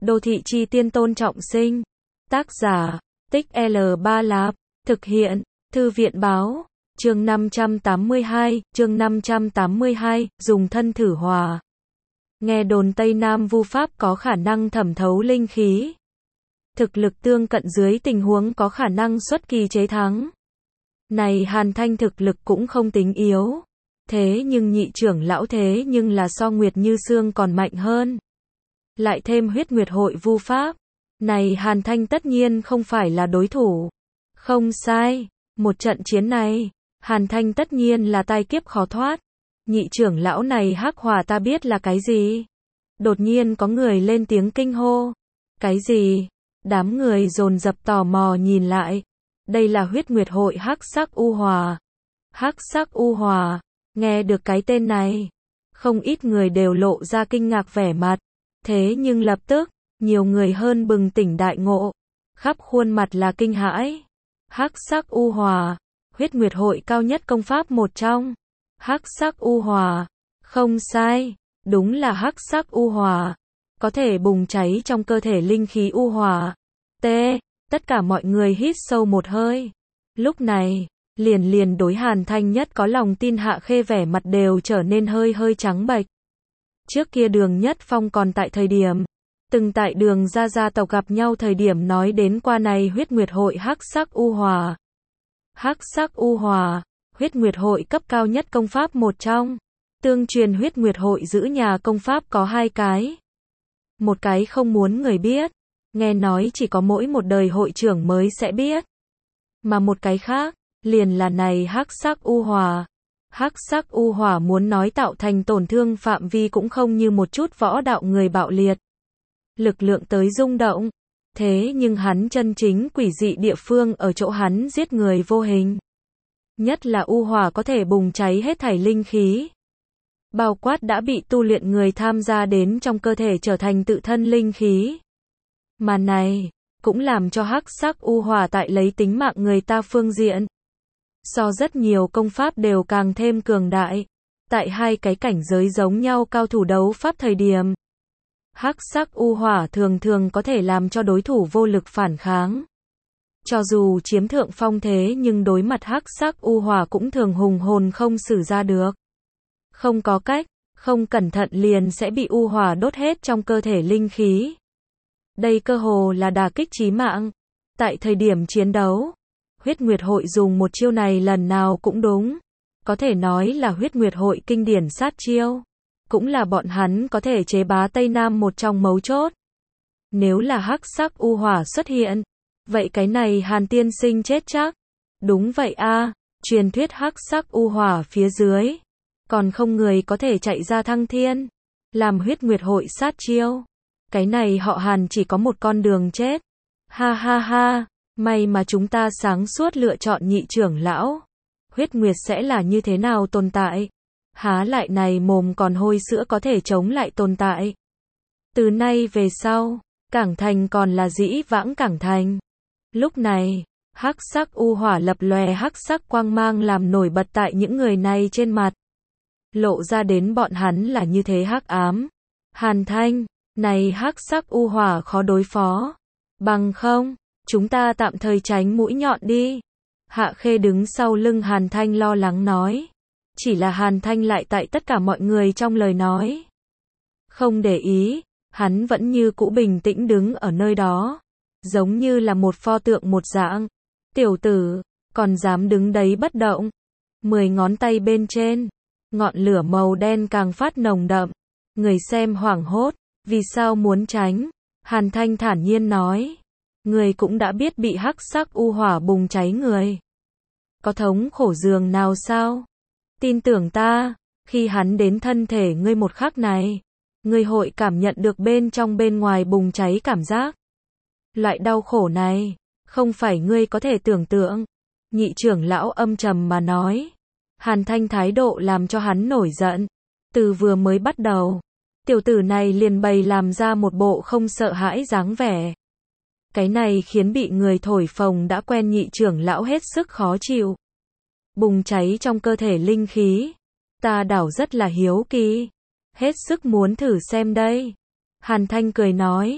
Đô thị chi tiên Tôn Trọng Sinh. Tác giả, Tích L3 Lạp. Thực hiện, Thư viện báo. Chương 582, dùng thân thử hòa. Nghe đồn Tây Nam Vu Pháp có khả năng thẩm thấu linh khí. Thực lực tương cận dưới tình huống có khả năng xuất kỳ chế thắng. Này Hàn Thanh thực lực cũng không tính yếu. Thế nhưng nhị trưởng lão thế nhưng là so Nguyệt Như Sương còn mạnh hơn. Lại thêm huyết nguyệt hội Vu Pháp. Này Hàn Thanh tất nhiên không phải là đối thủ. Không sai, một trận chiến này, Hàn Thanh tất nhiên là tai kiếp khó thoát. Nhị trưởng lão này hắc hỏa ta biết là cái gì? Đột nhiên có người lên tiếng kinh hô. Cái gì? Đám người dồn dập tò mò nhìn lại. Đây là huyết nguyệt hội hắc sắc u hòa. Hắc sắc u hòa, nghe được cái tên này, không ít người đều lộ ra kinh ngạc vẻ mặt. Thế nhưng lập tức, nhiều người hơn bừng tỉnh đại ngộ, khắp khuôn mặt là kinh hãi. Hắc sắc u hòa, huyết nguyệt hội cao nhất công pháp một trong. Hắc sắc u hòa, không sai, đúng là hắc sắc u hòa, có thể bùng cháy trong cơ thể linh khí u hòa. Tất cả mọi người hít sâu một hơi. Lúc này, liền đối Hàn Thanh nhất có lòng tin Hạ Khê vẻ mặt đều trở nên hơi trắng bệch. Trước kia Đường Nhất Phong còn tại thời điểm, từng tại Đường gia tộc gặp nhau thời điểm nói đến qua này huyết nguyệt hội hắc sắc u hòa. Hắc sắc u hòa, huyết nguyệt hội cấp cao nhất công pháp một trong. Tương truyền huyết nguyệt hội giữ nhà công pháp có hai cái. Một cái không muốn người biết, nghe nói chỉ có mỗi một đời hội trưởng mới sẽ biết. Mà một cái khác, liền là này hắc sắc u hòa. Hắc sắc u hỏa muốn nói tạo thành tổn thương phạm vi cũng không như một chút võ đạo người bạo liệt. Lực lượng tới rung động. Thế nhưng hắn chân chính quỷ dị địa phương ở chỗ hắn giết người vô hình. Nhất là u hỏa có thể bùng cháy hết thảy linh khí. Bao quát đã bị tu luyện người tham gia đến trong cơ thể trở thành tự thân linh khí. Mà này, cũng làm cho hắc sắc u hỏa tại lấy tính mạng người ta phương diện. So rất nhiều công pháp đều càng thêm cường đại. Tại hai cái cảnh giới giống nhau cao thủ đấu pháp thời điểm, hắc sắc u hỏa thường có thể làm cho đối thủ vô lực phản kháng. Cho dù chiếm thượng phong thế nhưng đối mặt hắc sắc u hỏa cũng thường hùng hồn không xử ra được. Không có cách, không cẩn thận liền sẽ bị u hỏa đốt hết trong cơ thể linh khí. Đây cơ hồ là đả kích chí mạng. Tại thời điểm chiến đấu, huyết nguyệt hội dùng một chiêu này lần nào cũng đúng. Có thể nói là huyết nguyệt hội kinh điển sát chiêu. Cũng là bọn hắn có thể chế bá Tây Nam một trong mấu chốt. Nếu là hắc sắc u hỏa xuất hiện, vậy cái này Hàn tiên sinh chết chắc. Đúng vậy a, truyền thuyết hắc sắc u hỏa phía dưới, còn không người có thể chạy ra thăng thiên, làm huyết nguyệt hội sát chiêu. Cái này họ Hàn chỉ có một con đường chết. Ha, may mà chúng ta sáng suốt lựa chọn nhị trưởng lão. Huyết nguyệt sẽ là như thế nào tồn tại? Há lại này mồm còn hôi sữa có thể chống lại tồn tại. Từ nay về sau, Cảng Thành còn là dĩ vãng Cảng Thành. Lúc này, hắc sắc u hỏa lập lòe hắc sắc quang mang làm nổi bật tại những người này trên mặt. Lộ ra đến bọn hắn là như thế hắc ám. Hàn Thanh, này hắc sắc u hỏa khó đối phó. Bằng không, chúng ta tạm thời tránh mũi nhọn đi. Hạ Khê đứng sau lưng Hàn Thanh lo lắng nói. Chỉ là Hàn Thanh lại tại tất cả mọi người trong lời nói. Không để ý, hắn vẫn như cũ bình tĩnh đứng ở nơi đó. Giống như là một pho tượng một dạng. Tiểu tử, còn dám đứng đấy bất động. 10 ngón tay bên trên, ngọn lửa màu đen càng phát nồng đậm. Người xem hoảng hốt, vì sao muốn tránh? Hàn Thanh thản nhiên nói. Người cũng đã biết bị hắc sắc u hỏa bùng cháy người. Có thống khổ giường nào sao? Tin tưởng ta, khi hắn đến thân thể ngươi một khắc này, ngươi hội cảm nhận được bên trong bên ngoài bùng cháy cảm giác. Loại đau khổ này, không phải ngươi có thể tưởng tượng. Nhị trưởng lão âm trầm mà nói. Hàn Thanh thái độ làm cho hắn nổi giận. Từ vừa mới bắt đầu, tiểu tử này liền bày làm ra một bộ không sợ hãi dáng vẻ. Cái này khiến bị người thổi phồng đã quen nhị trưởng lão hết sức khó chịu. Bùng cháy trong cơ thể linh khí. Ta đảo rất là hiếu kỳ. Hết sức muốn thử xem đây. Hàn Thanh cười nói.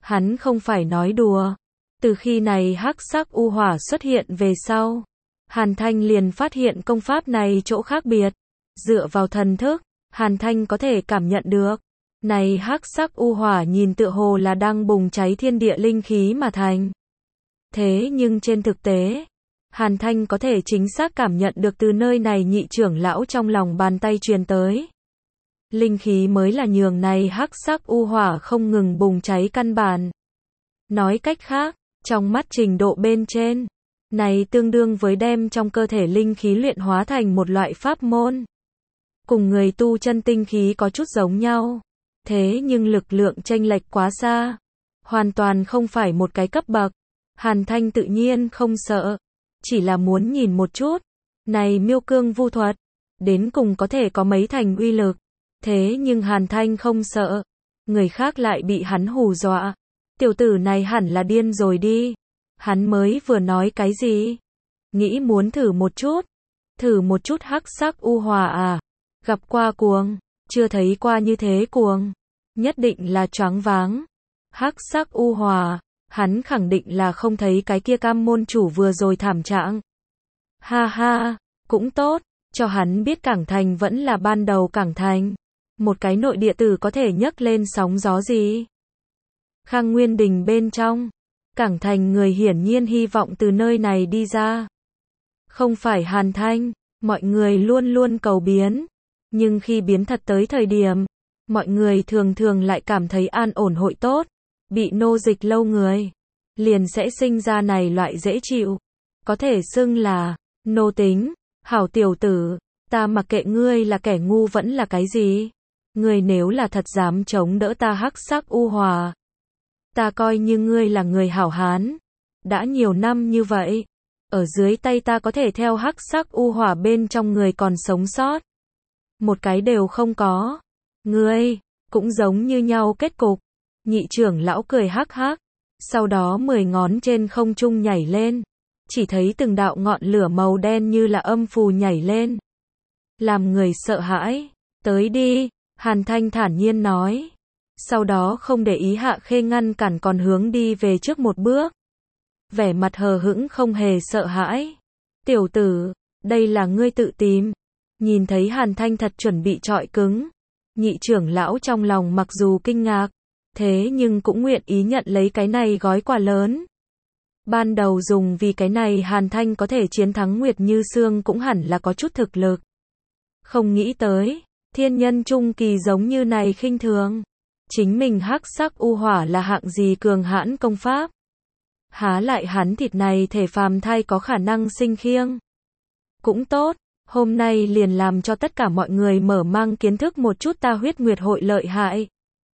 Hắn không phải nói đùa. Từ khi này hắc sắc u hỏa xuất hiện về sau, Hàn Thanh liền phát hiện công pháp này chỗ khác biệt. Dựa vào thần thức, Hàn Thanh có thể cảm nhận được. Này hắc sắc u hỏa nhìn tựa hồ là đang bùng cháy thiên địa linh khí mà thành. Thế nhưng trên thực tế, Hàn Thanh có thể chính xác cảm nhận được từ nơi này nhị trưởng lão trong lòng bàn tay truyền tới. Linh khí mới là nhường này hắc sắc u hỏa không ngừng bùng cháy căn bản. Nói cách khác, trong mắt trình độ bên trên, này tương đương với đem trong cơ thể linh khí luyện hóa thành một loại pháp môn. Cùng người tu chân tinh khí có chút giống nhau, thế nhưng lực lượng chênh lệch quá xa, hoàn toàn không phải một cái cấp bậc. Hàn Thanh tự nhiên không sợ, chỉ là muốn nhìn một chút, này miêu cương vu thuật, đến cùng có thể có mấy thành uy lực. Thế nhưng Hàn Thanh không sợ, người khác lại bị hắn hù dọa. Tiểu tử này hẳn là điên rồi đi. Hắn mới vừa nói cái gì? Nghĩ muốn thử một chút hắc sắc u hỏa à? Gặp qua cuồng, chưa thấy qua như thế cuồng, nhất định là choáng váng. Hắc sắc u hỏa, hắn khẳng định là không thấy cái kia Cam môn chủ vừa rồi thảm trạng. Ha ha, cũng tốt, cho hắn biết Cảng Thành vẫn là ban đầu Cảng Thành. Một cái nội địa tử có thể nhấc lên sóng gió gì? Khang Nguyên Đình bên trong, Cảng Thành người hiển nhiên hy vọng từ nơi này đi ra. Không phải Hàn Thanh, mọi người luôn luôn cầu biến. Nhưng khi biến thật tới thời điểm, mọi người thường thường lại cảm thấy an ổn hội tốt. Bị nô dịch lâu người, liền sẽ sinh ra này loại dễ chịu. Có thể xưng là, nô tính, hảo tiểu tử, ta mặc kệ ngươi là kẻ ngu vẫn là cái gì. Ngươi nếu là thật dám chống đỡ ta hắc sắc u hỏa, ta coi như ngươi là người hảo hán. Đã nhiều năm như vậy, ở dưới tay ta có thể theo hắc sắc u hỏa bên trong người còn sống sót. Một cái đều không có. Ngươi, cũng giống như nhau kết cục. Nhị trưởng lão cười hắc hắc. Sau đó 10 ngón trên không trung nhảy lên. Chỉ thấy từng đạo ngọn lửa màu đen như là âm phù nhảy lên. Làm người sợ hãi. Tới đi, Hàn Thanh thản nhiên nói. Sau đó không để ý Hạ Khê ngăn cản còn hướng đi về trước một bước. Vẻ mặt hờ hững không hề sợ hãi. Tiểu tử, đây là ngươi tự tìm. Nhìn thấy Hàn Thanh thật chuẩn bị chọi cứng. Nhị trưởng lão trong lòng mặc dù kinh ngạc, thế nhưng cũng nguyện ý nhận lấy cái này gói quà lớn. Ban đầu dùng vì cái này Hàn Thanh có thể chiến thắng Nguyệt Như Sương cũng hẳn là có chút thực lực. Không nghĩ tới, thiên nhân trung kỳ giống như này khinh thường. Chính mình hắc sắc u hỏa là hạng gì cường hãn công pháp. Há lại hắn thịt này thể phàm thai có khả năng sinh khiêng. Cũng tốt, hôm nay liền làm cho tất cả mọi người mở mang kiến thức một chút ta huyết nguyệt hội lợi hại.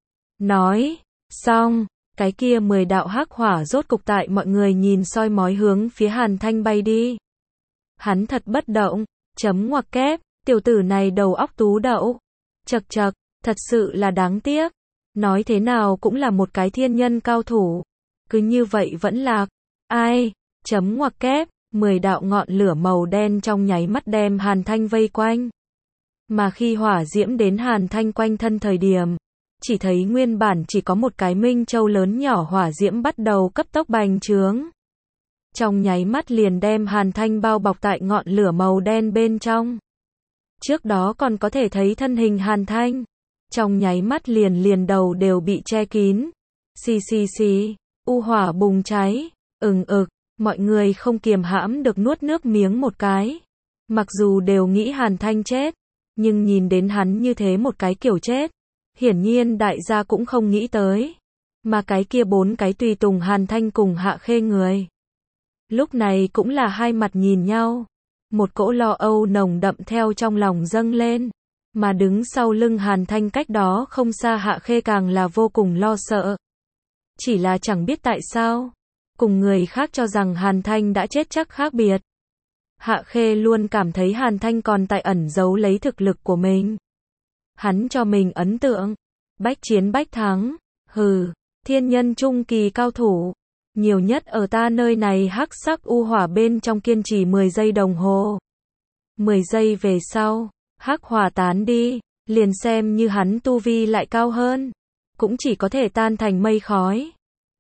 Nói, xong, cái kia 10 đạo hắc hỏa rốt cục tại mọi người nhìn soi mói hướng phía Hàn Thanh bay đi. Hắn thật bất động, chấm ngoặc kép, tiểu tử này đầu óc tú đậu. Chậc chậc, thật sự là đáng tiếc. Nói thế nào cũng là một cái thiên nhân cao thủ. Cứ như vậy vẫn lạc. Ai, chấm ngoặc kép, 10 đạo ngọn lửa màu đen trong nháy mắt đem Hàn Thanh vây quanh. Mà khi hỏa diễm đến Hàn Thanh quanh thân thời điểm, chỉ thấy nguyên bản chỉ có một cái minh châu lớn nhỏ hỏa diễm bắt đầu cấp tốc bành trướng. Trong nháy mắt liền đem Hàn Thanh bao bọc tại ngọn lửa màu đen bên trong. Trước đó còn có thể thấy thân hình Hàn Thanh. Trong nháy mắt liền đầu đều bị che kín. Xì, u hỏa bùng cháy, ực, mọi người không kiềm hãm được nuốt nước miếng một cái. Mặc dù đều nghĩ Hàn Thanh chết, nhưng nhìn đến hắn như thế một cái kiểu chết, hiển nhiên đại gia cũng không nghĩ tới. Mà cái kia 4 cái tùy tùng Hàn Thanh cùng Hạ Khê người. Lúc này cũng là hai mặt nhìn nhau. Một cỗ lo âu nồng đậm theo trong lòng dâng lên. Mà đứng sau lưng Hàn Thanh cách đó không xa Hạ Khê càng là vô cùng lo sợ. Chỉ là chẳng biết tại sao, cùng người khác cho rằng Hàn Thanh đã chết chắc khác biệt. Hạ Khê luôn cảm thấy Hàn Thanh còn tại ẩn giấu lấy thực lực của mình. Hắn cho mình ấn tượng, bách chiến bách thắng, thiên nhân trung kỳ cao thủ, nhiều nhất ở ta nơi này hắc sắc u hỏa bên trong kiên trì 10 giây đồng hồ. 10 giây về sau, hắc hỏa tán đi, liền xem như hắn tu vi lại cao hơn, cũng chỉ có thể tan thành mây khói.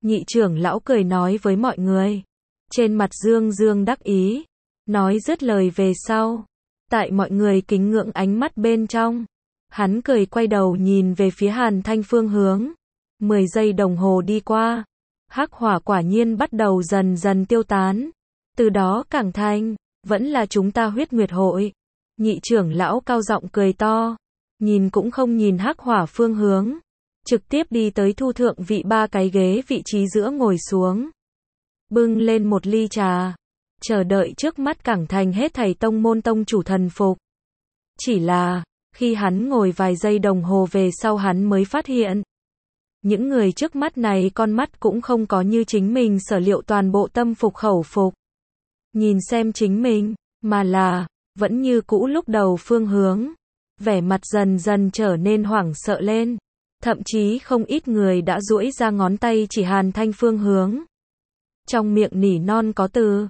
Nhị trưởng lão cười nói với mọi người. Trên mặt Dương Dương đắc ý. Nói dứt lời về sau. Tại mọi người kính ngưỡng ánh mắt bên trong. Hắn cười quay đầu nhìn về phía Hàn Thanh phương hướng. 10 giây đồng hồ đi qua. Hắc hỏa quả nhiên bắt đầu dần dần tiêu tán. Từ đó Cảng Thành, vẫn là chúng ta Huyết Nguyệt hội. Nhị trưởng lão cao giọng cười to. Nhìn cũng không nhìn hắc hỏa phương hướng. Trực tiếp đi tới thu thượng vị 3 cái ghế vị trí giữa ngồi xuống. Bưng lên một ly trà. Chờ đợi trước mắt Cảng Thành hết thảy tông môn tông chủ thần phục. Chỉ là, khi hắn ngồi vài giây đồng hồ về sau hắn mới phát hiện. Những người trước mắt này con mắt cũng không có như chính mình sở liệu toàn bộ tâm phục khẩu phục. Nhìn xem chính mình, mà là, vẫn như cũ lúc đầu phương hướng. Vẻ mặt dần dần trở nên hoảng sợ lên. Thậm chí không ít người đã duỗi ra ngón tay chỉ Hàn Thanh phương hướng. Trong miệng nỉ non có từ.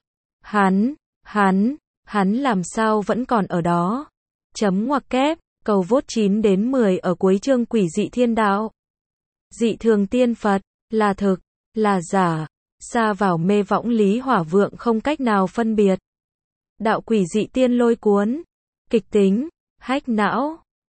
Hắn làm sao vẫn còn ở đó. Chấm ngoặc kép, cầu vote 9 đến 10 ở cuối chương Quỷ dị thiên đạo. Dị thường tiên Phật, là thực, là giả, xa vào mê võng lý hỏa vượng không cách nào phân biệt. Đạo quỷ dị tiên lôi cuốn, kịch tính, hách não.